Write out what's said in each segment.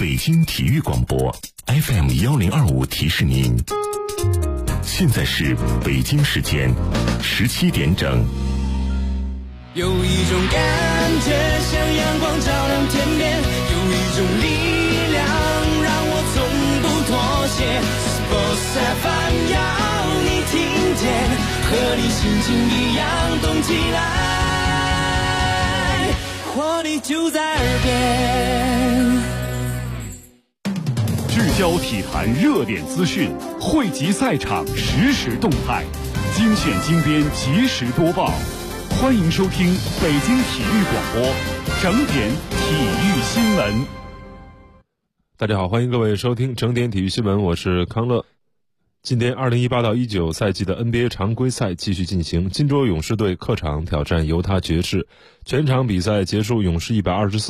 北京体育广播 FM1025提示您，现在是北京时间17点整。 有一种感觉像阳光照亮天边，有一种力量让我从不妥协。Sports FM 要你听见，和你心情一样动起来，活力就在耳边。 聚焦体坛热点资讯，汇集赛场实时动态，精选精编，及时播报。欢迎收听北京体育广播整点体育新闻。 大家好，欢迎各位收听整点体育新闻，我是康乐。今天2018-19赛季的 NBA 常规赛继续进行，金州勇士队客场挑战犹他爵士，全场比赛结束，勇士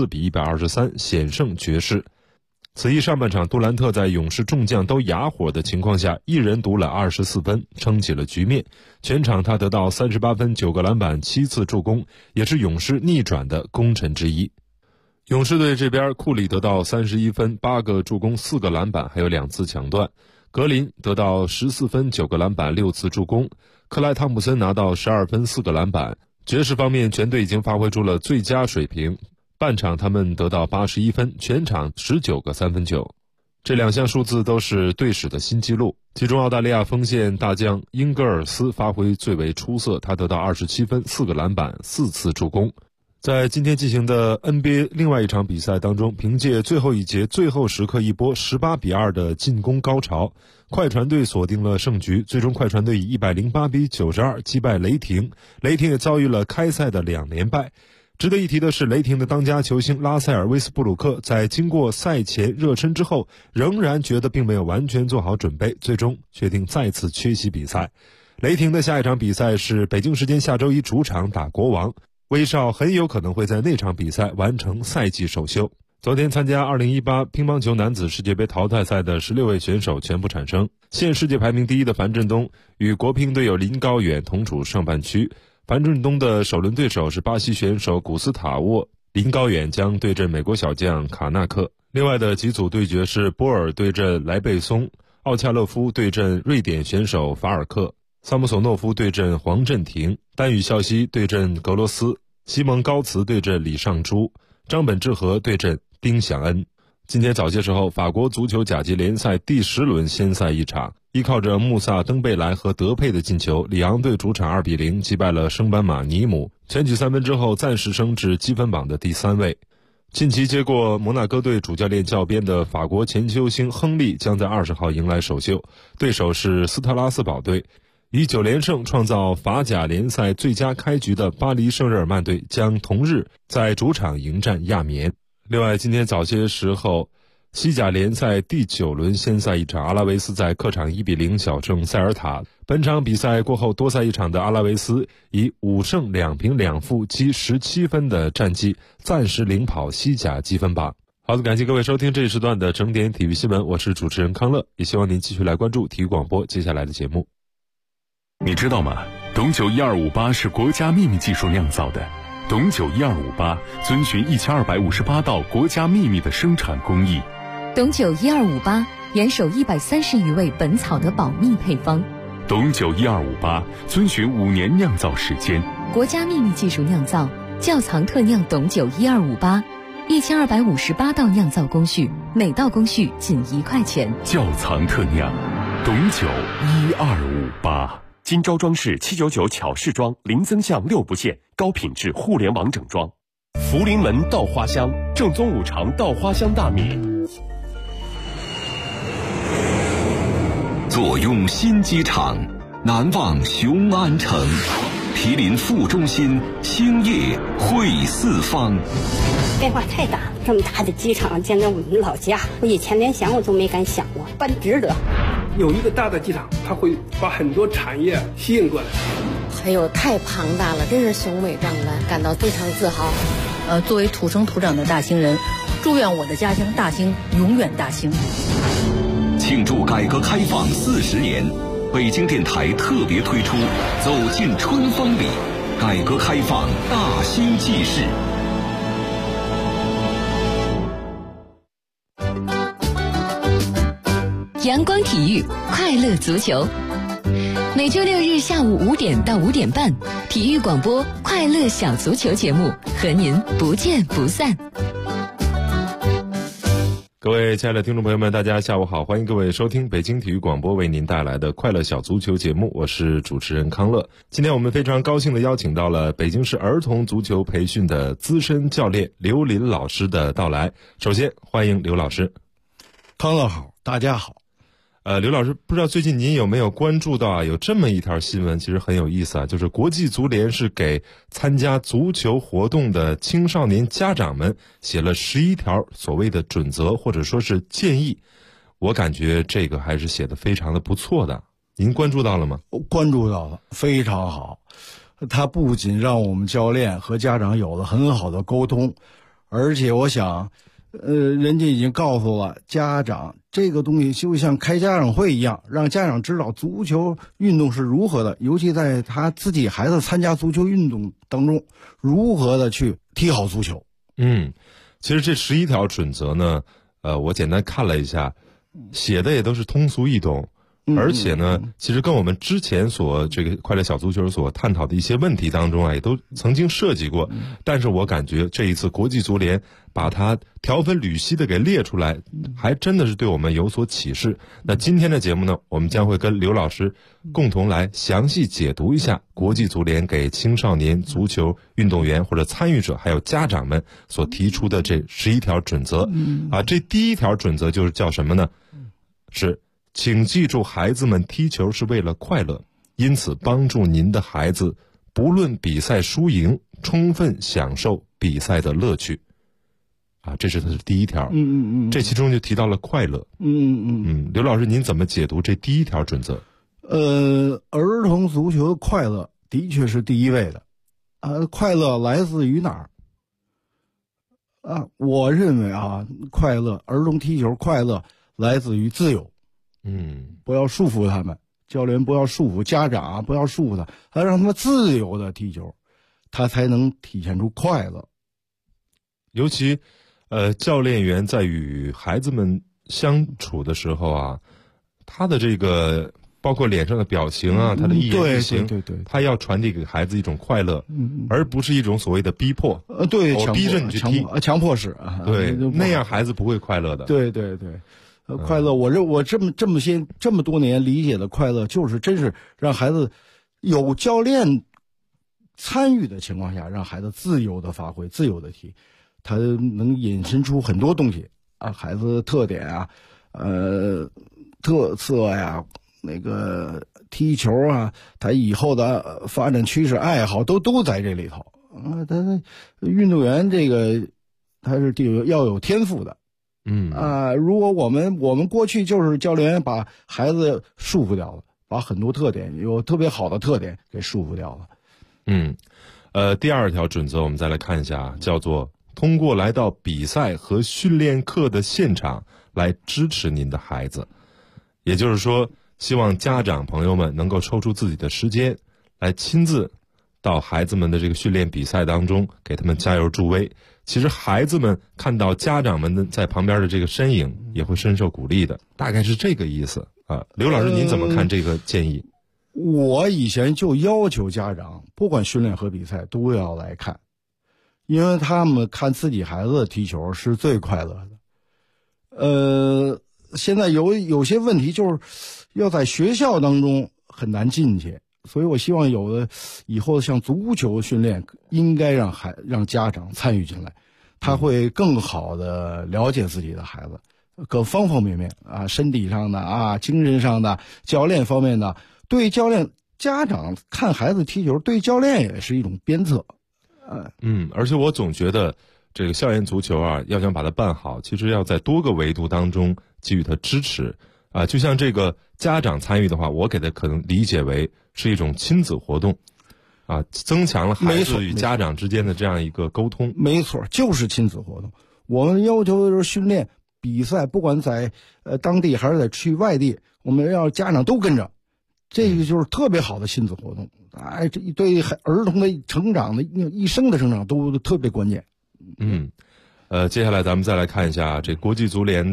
124-123险胜爵士。此役上半场，杜兰特在勇士众将都哑火的情况下，一人独揽24分，撑起了局面。全场他得到38分、9个篮板、7次助攻，也是勇士逆转的功臣之一。勇士队这边，库里得到31分、8个助攻、4个篮板，还有2次抢断。格林得到14分、9个篮板、6次助攻。克莱汤普森拿到12分、4个篮板。爵士方面，全队已经发挥出了最佳水平。半场他们得到81分，全场19个3分球，这2项数字都是队史的新纪录。其中澳大利亚锋线大将英格尔斯发挥最为出色，他得到27分、4个篮板、4次助攻。在今天进行的 NBA 另外一场比赛当中，凭借最后一节最后时刻一波18-2的进攻高潮，快船队锁定了胜局，最终快船队以108-92击败雷霆，雷霆也遭遇了开赛的2连败。值得一提的是，雷霆的当家球星拉塞尔·威斯布鲁克在经过赛前热身之后，仍然觉得并没有完全做好准备，最终决定再次缺席比赛。雷霆的下一场比赛是北京时间下周一主场打国王，威少很有可能会在那场比赛完成赛季首秀。昨天参加2018乒乓球男子世界杯淘汰赛的16位选手全部产生，现世界排名第一的樊振东与国乒队友林高远同处上半区。樊振东的首轮对手是巴西选手古斯塔沃，林高远将对阵美国小将卡纳克。另外的几组对决是波尔对阵莱贝松，奥恰勒夫对阵瑞典选手法尔克，萨姆索诺夫对阵黄镇廷，丹羽孝希对阵格罗斯，西蒙高茨对阵李尚洙，张本智和对阵丁响恩。今天早些时候，法国足球甲级联赛第10轮先赛一场，依靠着穆萨、登贝莱和德佩的进球，里昂队主场2-0击败了升班马尼姆，全取3分之后暂时升至积分榜的第3位。近期接过摩纳哥队主教练教鞭的法国前球星亨利将在20号迎来首秀，对手是斯特拉斯堡队。以9连胜创造法甲联赛最佳开局的巴黎圣日耳曼队将同日在主场迎战亚眠。另外，今天早些时候，西甲联赛第9轮先赛一场，阿拉维斯在客场1-0小胜塞尔塔。本场比赛过后多赛一场的阿拉维斯以5胜2平2负积17分的战绩暂时领跑西甲积分榜。好的，感谢各位收听这一时段的整点体育新闻，我是主持人康乐，也希望您继续来关注体育广播接下来的节目。 你知道吗？董酒1258是国家秘密技术酿造的。董酒1258遵循1258道国家秘密的生产工艺。 董酒1258严守130余味本草的保密配方。 董酒1258遵循5年酿造时间， 国家秘密技术酿造，窖藏特酿董酒1258，1258道酿造工序，每道工序仅1块钱。 窖藏特酿，董酒1258。金招装饰799巧饰装，零增项6不限，高品质互联网整装。福临门稻花香，正宗五常稻花香大米。 坐拥新机场，难忘雄安城。毗邻副中心，兴业汇四方。 变化太大了，这么大的机场建在我们老家，我以前连想我都没敢想过，办值得。 有一个大的机场，它会把很多产业吸引过来。 还有太庞大了，真是雄伟壮观，感到非常自豪。 作为土生土长的大兴人，祝愿我的家乡大兴永远大兴。 庆祝改革开放40年，北京电台特别推出《走进春风里》，改革开放大兴纪事。 阳光体育快乐足球。每周六日下午5点到5点半，体育广播快乐小足球节目和您不见不散。 各位亲爱的听众朋友们，大家下午好，欢迎各位收听北京体育广播为您带来的快乐小足球节目，我是主持人康乐。今天我们非常高兴地邀请到了北京市儿童足球培训的资深教练刘林老师的到来。首先欢迎刘老师。 康乐好，大家好。 刘老师，不知道最近您有没有关注到啊？有这么一条新闻，其实很有意思啊，就是国际足联是给参加足球活动的青少年家长们写了11条所谓的准则或者说是建议。我感觉这个还是写得非常的不错的，您关注到了吗？ 关注到了，非常好。它不仅让我们教练和家长有了很好的沟通，而且我想人家已经告诉了家长，这个东西就像开家长会一样，让家长知道足球运动是如何的，尤其在他自己孩子参加足球运动当中，如何的去踢好足球。 其实这11条准则呢，我简单看了一下，写的也都是通俗易懂。而且呢，其实跟我们之前这个快乐小足球所探讨的一些问题当中啊，也都曾经涉及过。但是我感觉这一次国际足联把它条分缕析的给列出来，还真的是对我们有所启示。那今天的节目呢，我们将会跟刘老师共同来详细解读一下国际足联给青少年足球运动员或者参与者还有家长们所提出的这11条准则。这第一条准则就是叫什么呢？是请记住，孩子们踢球是为了快乐，因此帮助您的孩子不论比赛输赢，充分享受比赛的乐趣。这是他的第一条。这其中就提到了快乐。刘老师，您怎么解读这第一条准则？ 儿童足球的快乐的确是第一位的。快乐来自于哪儿？我认为快乐，儿童踢球快乐来自于自由。不要束缚他们，教练不要束缚，家长不要束缚他，让他们自由的踢球，他才能体现出快乐。 尤其教练员在与孩子们相处的时候啊，他的这个包括脸上的表情啊，他的一言一行，对，他要传递给孩子一种快乐，而不是一种所谓的逼迫。 对， 我逼着你去踢， 强迫式。 对，那样孩子不会快乐的。 对。快乐，我这么多年理解的快乐，就是真是让孩子有教练参与的情况下，让孩子自由的发挥，自由的踢，他能引申出很多东西孩子的特点特色呀，那个踢球他以后的发展趋势、爱好都在这里头他运动员这个他是要有天赋的。如果我们过去就是教练员把孩子束缚掉了，把很多特点有特别好的特点给束缚掉了。 第二条准则我们再来看一下，叫做通过来到比赛和训练课的现场来支持您的孩子。也就是说，希望家长朋友们能够抽出自己的时间来亲自到孩子们的这个训练比赛当中给他们加油助威。其实孩子们看到家长们在旁边的这个身影，也会深受鼓励的，大概是这个意思刘老师，您怎么看这个建议？ 我以前就要求家长不管训练和比赛都要来看，因为他们看自己孩子踢球是最快乐的。现在有些问题就是要在学校当中很难进去，所以我希望有的以后像足球训练应该让家长参与进来，他会更好的了解自己的孩子各方方面面身体上的精神上的，教练方面的，对家长看孩子踢球对教练也是一种鞭策。 而且我总觉得这个校园足球要想把它办好，其实要在多个维度当中给予它支持就像这个家长参与的话，我给他可能理解为是一种亲子活动增强了孩子与家长之间的这样一个沟通。 没错，就是亲子活动。我们要求的就是训练比赛，不管在当地还是在去外地，我们要家长都跟着，这个就是特别好的亲子活动这对儿童的成长的一生的成长都特别关键。 接下来咱们再来看一下这国际足联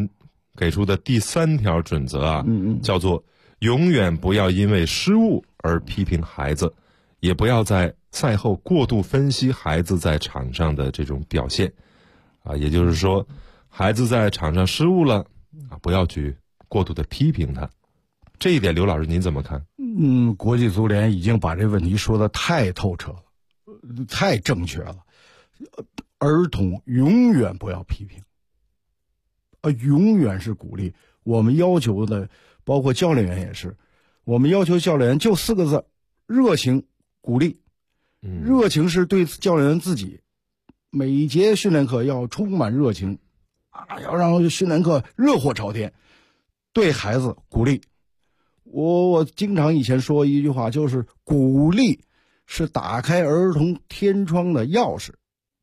给出的第3条准则啊，叫做永远不要因为失误而批评孩子，也不要在赛后过度分析孩子在场上的这种表现啊，也就是说，孩子在场上失误了啊，不要去过度的批评他。这一点，刘老师您怎么看？ 国际足联已经把这问题说得太透彻了，太正确了。儿童永远不要批评，永远是鼓励。我们要求的，包括教练员也是，我们要求教练员就4个字：热情、鼓励。热情是对教练员自己，每一节训练课要充满热情，要让训练课热火朝天。对孩子鼓励，我经常以前说一句话，就是鼓励是打开儿童天窗的钥匙。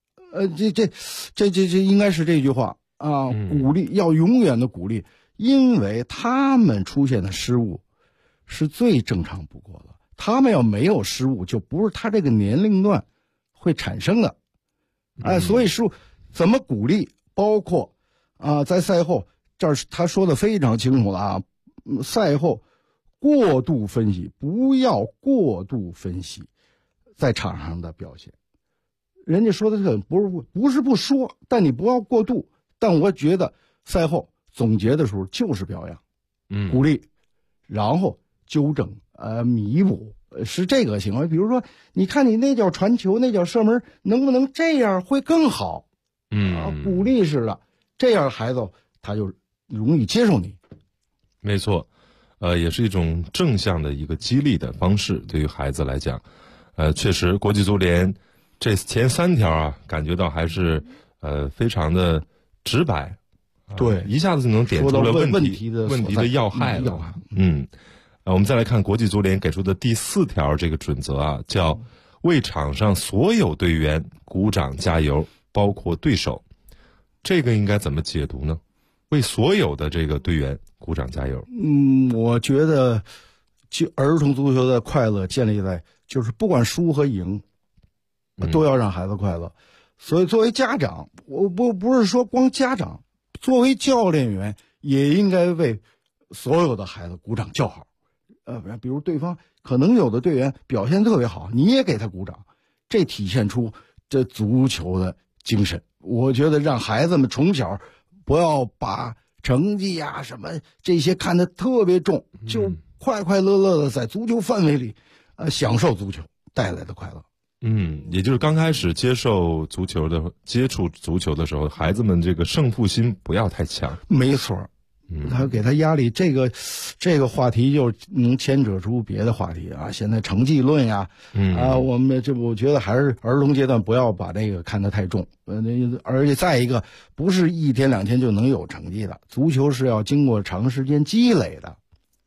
这应该是这句话啊，鼓励要永远的鼓励，因为他们出现的失误是最正常不过了。他们要没有失误，就不是他这个年龄段会产生的。所以是怎么鼓励，包括在赛后，这儿他说的非常清楚了啊，赛后过度分析，不要过度分析在场上的表现。人家说的这个不是不说，但你不要过度。但我觉得赛后总结的时候就是表扬，鼓励，然后纠正，弥补，是这个行为。比如说，你看你那脚传球，那脚射门，能不能这样会更好？鼓励式的，这样孩子他就容易接受你。 没错，也是一种正向的一个激励的方式，对于孩子来讲，确实国际足联这前3条啊，感觉到还是非常的直白， 对， 一下子就能点出了问题的要害了。我们再来看国际足联给出的第4条这个准则啊，叫为场上所有队员鼓掌加油，包括对手。这个应该怎么解读呢？为所有的这个队员鼓掌加油。 我觉得就儿童足球的快乐建立在就是不管输和赢，都要让孩子快乐。所以作为家长，我不是说光家长，作为教练员也应该为所有的孩子鼓掌叫好。比如对方可能有的队员表现特别好，你也给他鼓掌，这体现出这足球的精神。我觉得让孩子们从小不要把成绩啊什么这些看得特别重，就快快乐乐的在足球范围里享受足球带来的快乐。 也就是刚开始接触足球的时候，孩子们这个胜负心不要太强。 没错，他给他压力，这个话题就能牵扯出别的话题啊。现在成绩论呀，我觉得还是儿童阶段不要把这个看得太重。而且再一个，不是1天2天就能有成绩的，足球是要经过长时间积累的。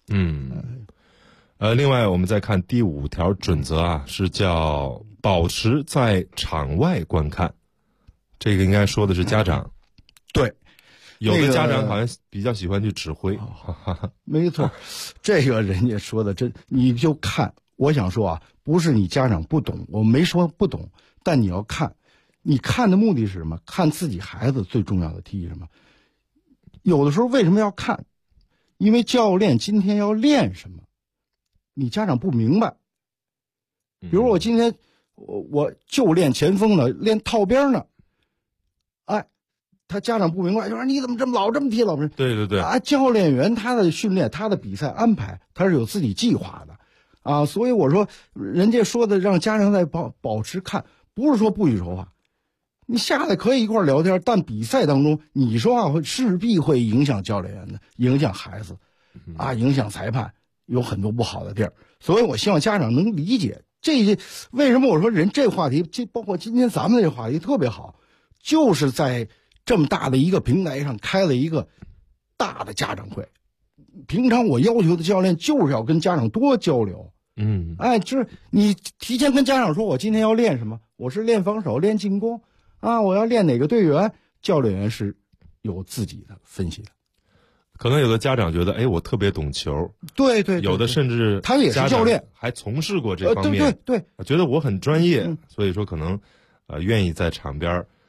另外我们再看第5条准则啊，是叫保持在场外观看。这个应该说的是家长。 对。 有的家长好像比较喜欢去指挥， 没错，这个人家说的真，你就看。我想说啊，不是你家长不懂，我没说不懂，但你要看，你看的目的是什么？看自己孩子最重要的题什么？有的时候为什么要看？因为教练今天要练什么，你家长不明白。比如我今天我就练前锋呢，练套边呢，他家长不明白，就说你怎么这么踢老不是？ 对教练员他的训练，他的比赛安排，他是有自己计划的所以我说，人家说的让家长在保持看，不是说不许说话，你下来可以一块聊天，但比赛当中你说话势必会影响教练员的，影响孩子影响裁判，有很多不好的地儿。所以我希望家长能理解这些。为什么我说这话题，包括今天咱们这话题特别好，就是在这么大的一个平台上开了一个大的家长会。平常我要求的教练就是要跟家长多交流。就是你提前跟家长说，我今天要练什么，我是练防守练进攻我要练哪个队员，教练员是有自己的分析的。 可能有的家长觉得我特别懂球， 对， 有的甚至他也是教练， 还从事过这方面， 对， 觉得我很专业，所以说可能愿意在场边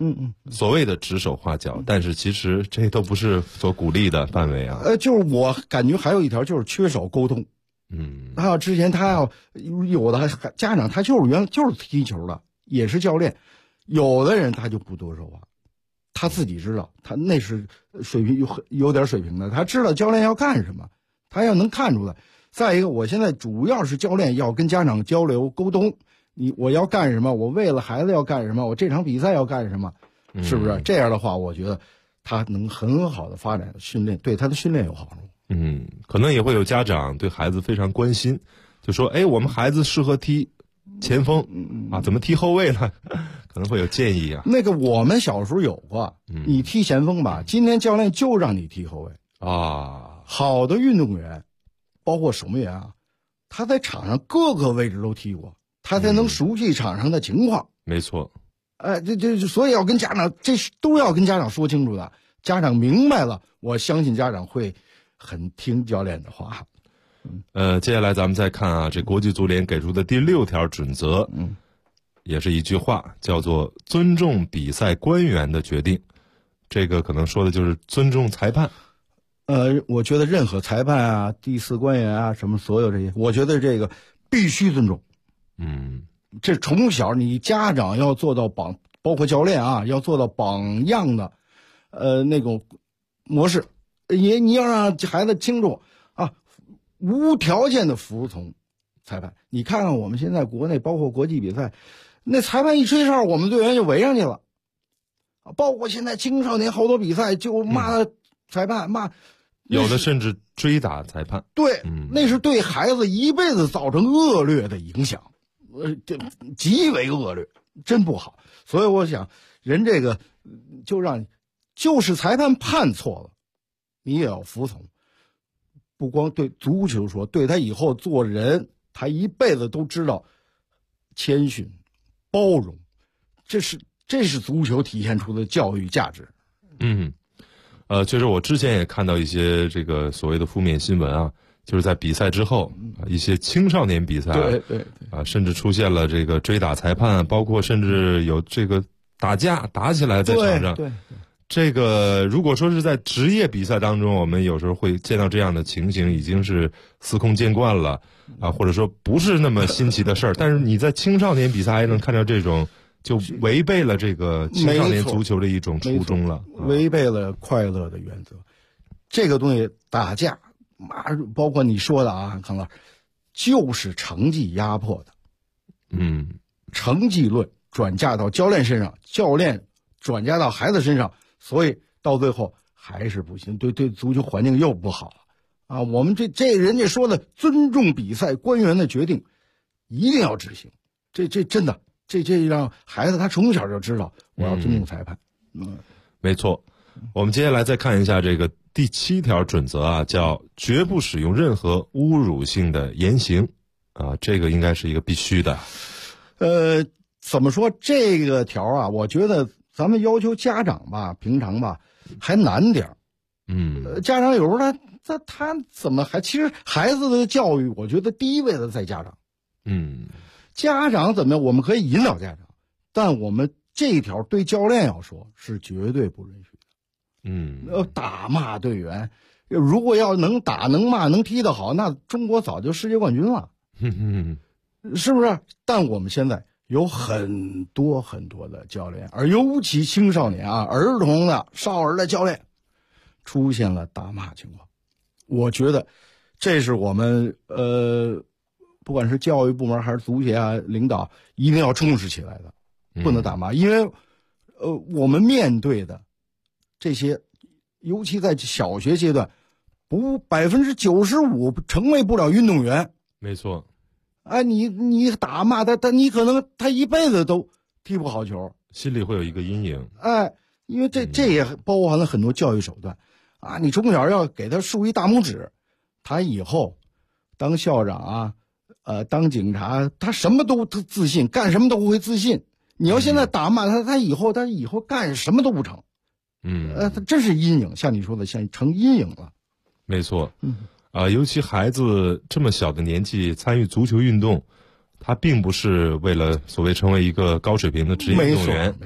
所谓的指手画脚，但是其实这都不是所鼓励的范围啊。 就是我感觉还有一条就是缺少沟通。他要之前他要有的家长他就是踢球的，也是教练，有的人他就不多说话，他自己知道他那是水平有点水平的，他知道教练要干什么，他要能看出来。再一个，我现在主要是教练要跟家长交流沟通，我要干什么，我为了孩子要干什么，我这场比赛要干什么，是不是？这样的话，我觉得他能很好的发展训练，对他的训练有好处。 可能也会有家长对孩子非常关心，就说我们孩子适合踢前锋啊，怎么踢后卫呢？可能会有建议啊。 那个我们小时候有过，你踢前锋吧，今天教练就让你踢后卫啊。好的运动员，包括守门员啊，他在场上各个位置都踢过，他才能熟悉场上的情况。 没错。 所以要跟家长，这都要跟家长说清楚的。家长明白了，我相信家长会很听教练的话。 接下来咱们再看啊，这国际足联给出的第6条准则，也是一句话，叫做尊重比赛官员的决定。这个可能说的就是尊重裁判。 我觉得任何裁判啊、第四官员啊，什么所有这些，我觉得这个必须尊重。这从小你家长要做到包括教练啊，要做到榜样的，那种模式。你要让孩子清楚啊，无条件的服从裁判。你看看我们现在国内包括国际比赛，那裁判一吹哨，我们队员就围上去了。包括现在青少年好多比赛就骂裁判， 有的甚至追打裁判。 对，那是对孩子一辈子造成恶劣的影响，极为恶劣，真不好。所以我想，人这个就是裁判判错了，你也要服从。不光对足球说，对他以后做人，他一辈子都知道谦逊、包容，这是足球体现出的教育价值。 确实我之前也看到一些这个所谓的负面新闻啊，就是在比赛之后，一些青少年比赛， 对甚至出现了这个追打裁判，包括甚至有这个打起来在场上。 对。 这个如果说是在职业比赛当中，我们有时候会见到这样的情形，已经是司空见惯了啊，或者说不是那么新奇的事儿。但是你在青少年比赛还能看到这种，就违背了这个青少年足球的一种初衷了， 违背了快乐的原则。这个东西打架，包括你说的啊，康哥，就是成绩压迫的。成绩论转嫁到教练身上，教练转嫁到孩子身上。所以到最后还是不行，对足球环境又不好啊！我们这人家说的尊重比赛官员的决定，一定要执行。这真的，这让孩子他从小就知道我要尊重裁判。 没错。我们接下来再看一下这个第7条准则啊，叫绝不使用任何侮辱性的言行啊，这个应该是一个必须的。 怎么说这个条啊？我觉得咱们要求家长吧，平常吧还难点家长有时候他怎么其实孩子的教育，我觉得第一位的在家长。家长怎么样？我们可以引导家长，但我们这一条对教练要说是绝对不允许的。打骂队员，如果要能打能骂能踢得好，那中国早就世界冠军了。是不是？但我们现在有很多很多的教练，而尤其青少年啊、儿童的、少儿的教练出现了打骂情况。我觉得这是我们不管是教育部门还是足协啊领导一定要重视起来的，不能打骂。因为我们面对的这些，尤其在小学阶段，95%成为不了运动员。 没错。 你打骂他，你可能他一辈子都踢不好球， 心里会有一个阴影。 因为这也包含了很多教育手段啊。你从小要给他竖一大拇指，他以后当校长啊，当警察，他什么都自信，干什么都会自信。你要现在打骂他，他以后干什么都不成。他真是阴影，像你说的，像成阴影了。 没错。尤其孩子这么小的年纪参与足球运动，他并不是为了所谓成为一个高水平的职业运动员。 没错。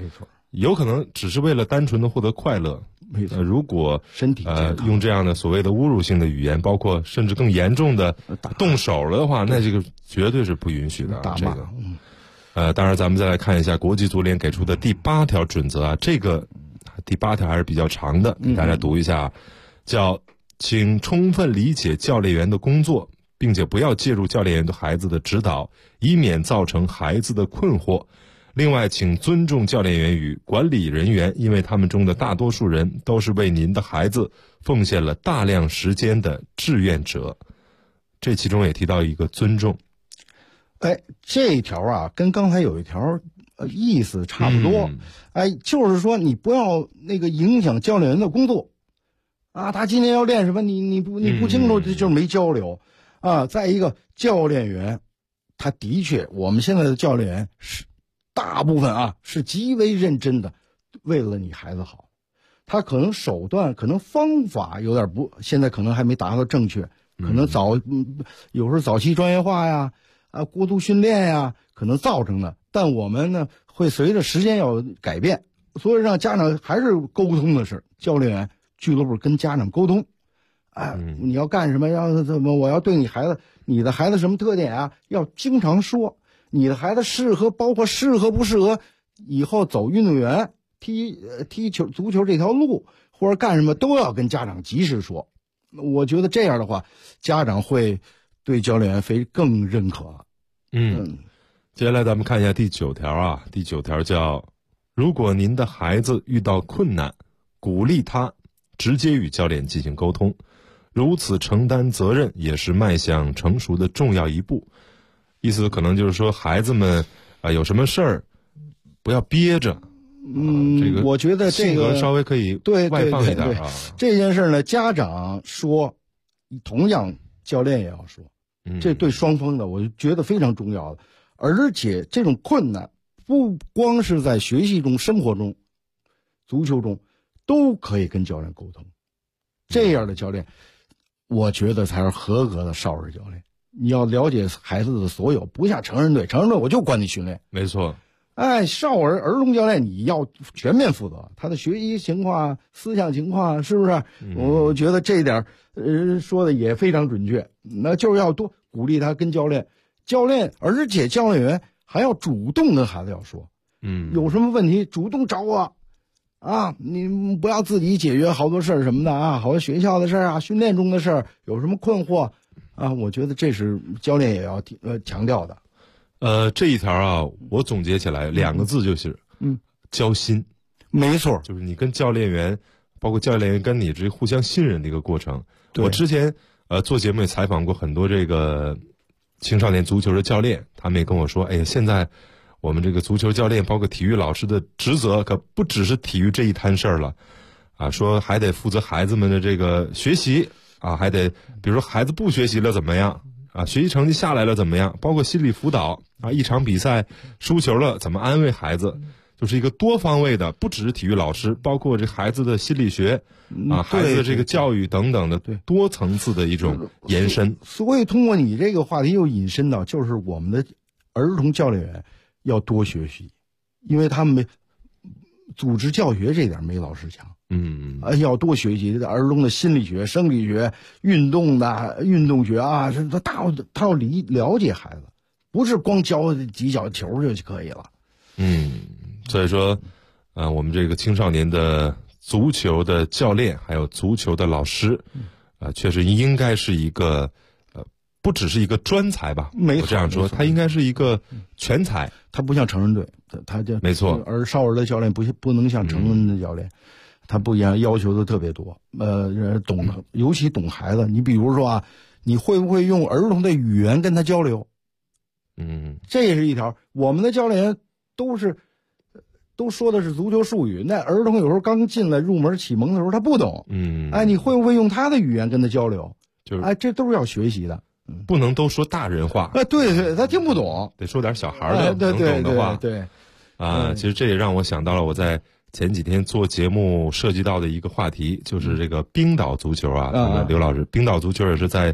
有可能只是为了单纯的获得快乐。 没错， 如果身体健康用这样的所谓的侮辱性的语言，包括甚至更严重的动手了的话，那这个绝对是不允许的。 打骂。 这个，当然咱们再来看一下国际足联给出的第8条准则啊，这个第8条还是比较长的，给大家读一下，叫请充分理解教练员的工作，并且不要介入教练员对孩子的指导，以免造成孩子的困惑。另外，请尊重教练员与管理人员，因为他们中的大多数人都是为您的孩子奉献了大量时间的志愿者。这其中也提到一个尊重。 这一条啊，跟刚才有一条意思差不多。就是说你不要那个影响教练员的工作啊，他今天要练什么，你不清楚，这就是没交流啊。再一个，教练员他的确，我们现在的教练员是大部分啊是极为认真的，为了你孩子好。他可能手段，可能方法有点现在可能还没达到正确，可能有时候早期专业化呀，过度训练呀，可能造成的。但我们呢，会随着时间要改变，所以让家长还是沟通的事。教练员俱乐部跟家长沟通，你要干什么，要怎么，我要对你的孩子什么特点啊，要经常说。你的孩子包括适合不适合以后走运动员、踢球、足球这条路，或者干什么，都要跟家长及时说。我觉得这样的话，家长会对教练员更认可。 接下来咱们看一下第9条啊。第9条叫：如果您的孩子遇到困难，鼓励他直接与教练进行沟通，如此承担责任也是迈向成熟的重要一步。意思可能就是说，孩子们有什么事儿不要憋着。这个我觉得这个性格稍微可以外放一点啊。 这件事呢，家长说，同样教练也要说，这对双方的，我觉得非常重要的。而且这种困难不光是在学习中、生活中、足球中，都可以跟教练沟通。这样的教练，我觉得才是合格的少儿教练。你要了解孩子的所有，不像成人队我就管你训练。 没错。 少儿童教练你要全面负责他的学习情况、思想情况，是不是？我觉得这一点说的也非常准确。那就是要多鼓励他跟教练，而且教练员还要主动跟孩子要说，有什么问题主动找我啊，你不要自己解决好多事儿什么的啊，好多学校的事儿啊，训练中的事儿，有什么困惑啊，我觉得这是教练也要强调的。 这一条啊，我总结起来2个字就是交心。 没错， 就是你跟教练员，包括教练员跟你这互相信任的一个过程。我之前做节目也采访过很多这个青少年足球的教练，他们也跟我说，哎呀，现在我们这个足球教练包括体育老师的职责可不只是体育这一摊事儿了啊，说还得负责孩子们的这个学习啊，还得比如说孩子不学习了怎么样啊，学习成绩下来了怎么样，包括心理辅导啊，一场比赛输球了怎么安慰孩子，就是一个多方位的，不只是体育老师，包括这孩子的心理学啊，孩子的这个教育等等的多层次的一种延伸。 所以通过你这个话题又引申到，就是我们的儿童教练员要多学习，因为他们组织教学这点没老师强。要多学习儿童的心理学、生理学、运动学啊，他要了解孩子，不是光教几脚球就可以了。 所以说，我们这个青少年的足球的教练，还有足球的老师，确实应该是一个，不只是一个专才吧？ 没错， 我这样说，他应该是一个全才。 他不像成人队，他就没错。 而少儿的教练不能像成人的教练，他不一样，要求的特别多。尤其懂孩子。你比如说啊，你会不会用儿童的语言跟他交流？这也是一条。我们的教练员都说的是足球术语，那儿童有时候刚进来入门启蒙的时候他不懂。你会不会用他的语言跟他交流？这都是要学习的。 不能都说大人话。 对，他听不懂， 得说点小孩的能懂的话。 对。 其实这也让我想到了我在前几天做节目涉及到的一个话题，就是这个冰岛足球啊。刘老师，冰岛足球也是在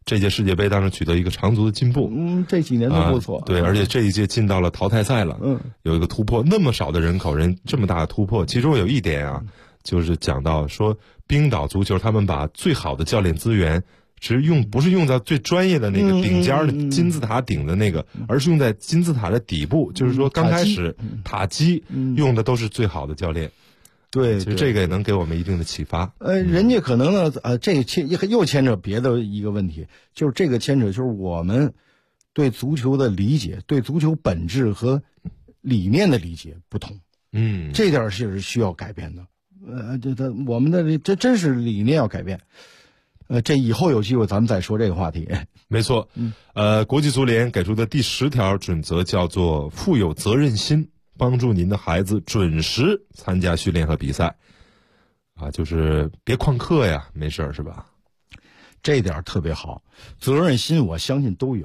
这届世界杯当时取得一个长足的进步。 这几年都不错。 对，而且这一届进到了淘汰赛了。有一个突破，那么少的人口，这么大的突破。其中有一点啊，就是讲到说冰岛足球他们把最好的教练资源不是用在最专业的那个顶尖的金字塔顶的那个，而是用在金字塔的底部，就是说刚开始塔基用的都是最好的教练。 对， 其实这个也能给我们一定的启发。 人家可能呢，这个又牵扯别的一个问题，就是这个牵扯就是我们对足球的理解，对足球本质和理念的理解不同。这点是需要改变的。我们的这真是理念要改变。这以后有机会咱们再说这个话题。 没错。国际足联给出的第10条准则叫做富有责任心。帮助您的孩子准时参加训练和比赛，就是别旷课呀，没事儿是吧？ 这点特别好，责任心我相信都有，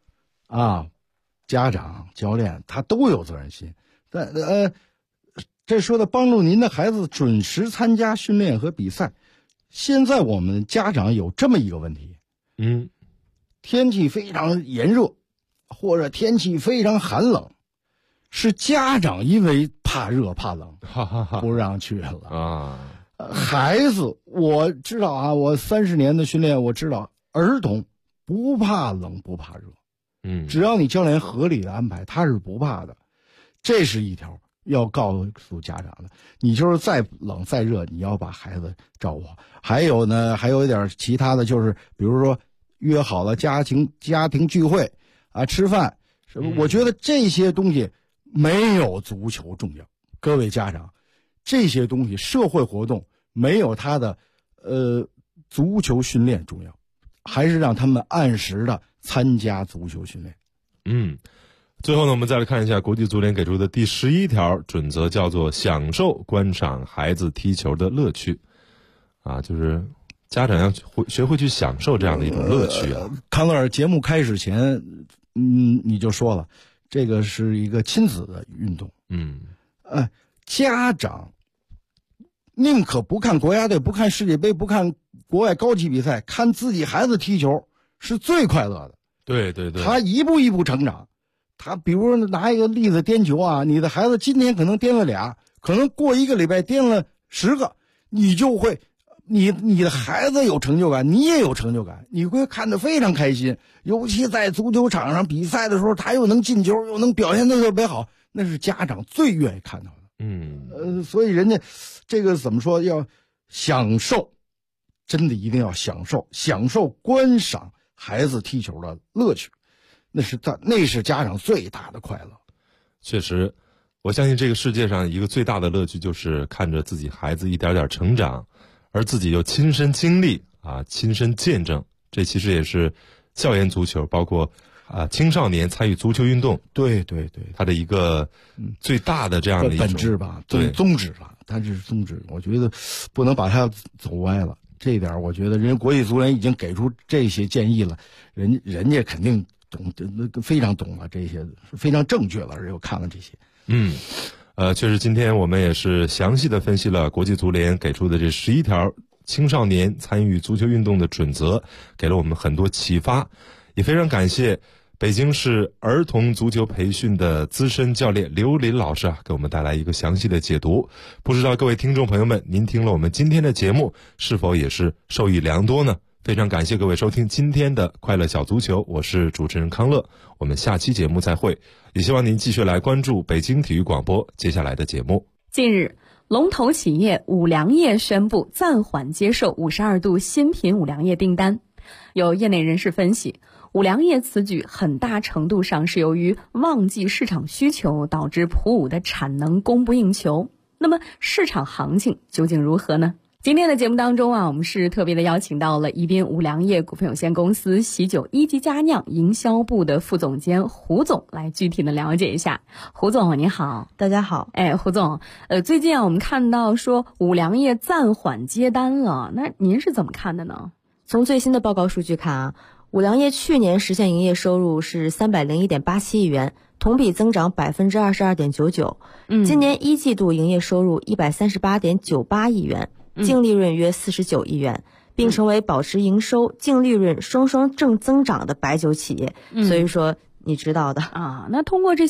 家长、教练他都有责任心。但这说的帮助您的孩子准时参加训练和比赛，现在我们家长有这么一个问题，天气非常炎热，或者天气非常寒冷。是家长因为怕热怕冷不让去了孩子我知道我30年的训练，我知道儿童不怕冷不怕热，只要你教练合理的安排，他是不怕的。这是一条要告诉家长的。你就是再冷再热，你要把孩子照顾好。还有呢，还有一点其他的，就是比如说约好了家庭聚会吃饭，我觉得这些东西没有足球重要。各位家长，这些东西社会活动没有他的足球训练重要，还是让他们按时的参加足球训练。 最后呢，我们再来看一下国际足联给出的第11条准则，叫做享受观赏孩子踢球的乐趣。就是家长要学会去享受这样的一种乐趣康乐尔节目开始前你就说了，这个是一个亲子的运动。家长宁可不看国家队，不看世界杯，不看国外高级比赛，看自己孩子踢球是最快乐的。 对对对， 他一步一步成长。他比如拿一个例子颠球你的孩子今天可能颠了俩，可能过一个礼拜颠了10个，你就会你的孩子有成就感，你也有成就感，你会看得非常开心。尤其在足球场上比赛的时候，他又能进球，又能表现得特别好，那是家长最愿意看到的。所以人家这个怎么说，要享受，真的一定要享受观赏孩子踢球的乐趣，那是家长最大的快乐。 确实，我相信这个世界上一个最大的乐趣就是看着自己孩子一点点成长，而自己又亲身经历亲身见证。这其实也是校园足球，包括青少年参与足球运动， 对对对， 它的一个最大的这样的一种本质吧，宗旨吧，它是宗旨。我觉得不能把它走歪了。这一点我觉得人家国际足联已经给出这些建议了，人家肯定懂，非常懂了，这些非常正确了，而且我看了这些。 确实今天我们也是详细的分析了国际足联给出的这11条青少年参与足球运动的准则，给了我们很多启发。也非常感谢北京市儿童足球培训的资深教练刘林老师给我们带来一个详细的解读。不知道各位听众朋友们，您听了我们今天的节目是否也是受益良多呢？非常感谢各位收听今天的快乐小足球，我是主持人康乐，我们下期节目再会。也希望您继续来关注北京体育广播接下来的节目。 近日，龙头企业五粮液宣布暂缓接受52度新品五粮液订单。有业内人士分析，五粮液此举很大程度上是由于旺季市场需求导致普五的产能供不应求。那么市场行情究竟如何呢？今天的节目当中我们是特别的邀请到了宜宾五粮液股份有限公司喜酒一级佳酿营销部的副总监胡总来具体的了解一下。胡总你好。 大家好。 胡总，最近我们看到说五粮液暂缓接单了，那您是怎么看的呢？ 从最新的报告数据看五粮液去年实现营业收入是301.87亿元，同比增长 22.99%。今年一季度营业收入138.98亿元，净利润约49亿元， 并成为保持营收、净利润双双正增长的白酒企业。所以说，你知道的啊。那通过这些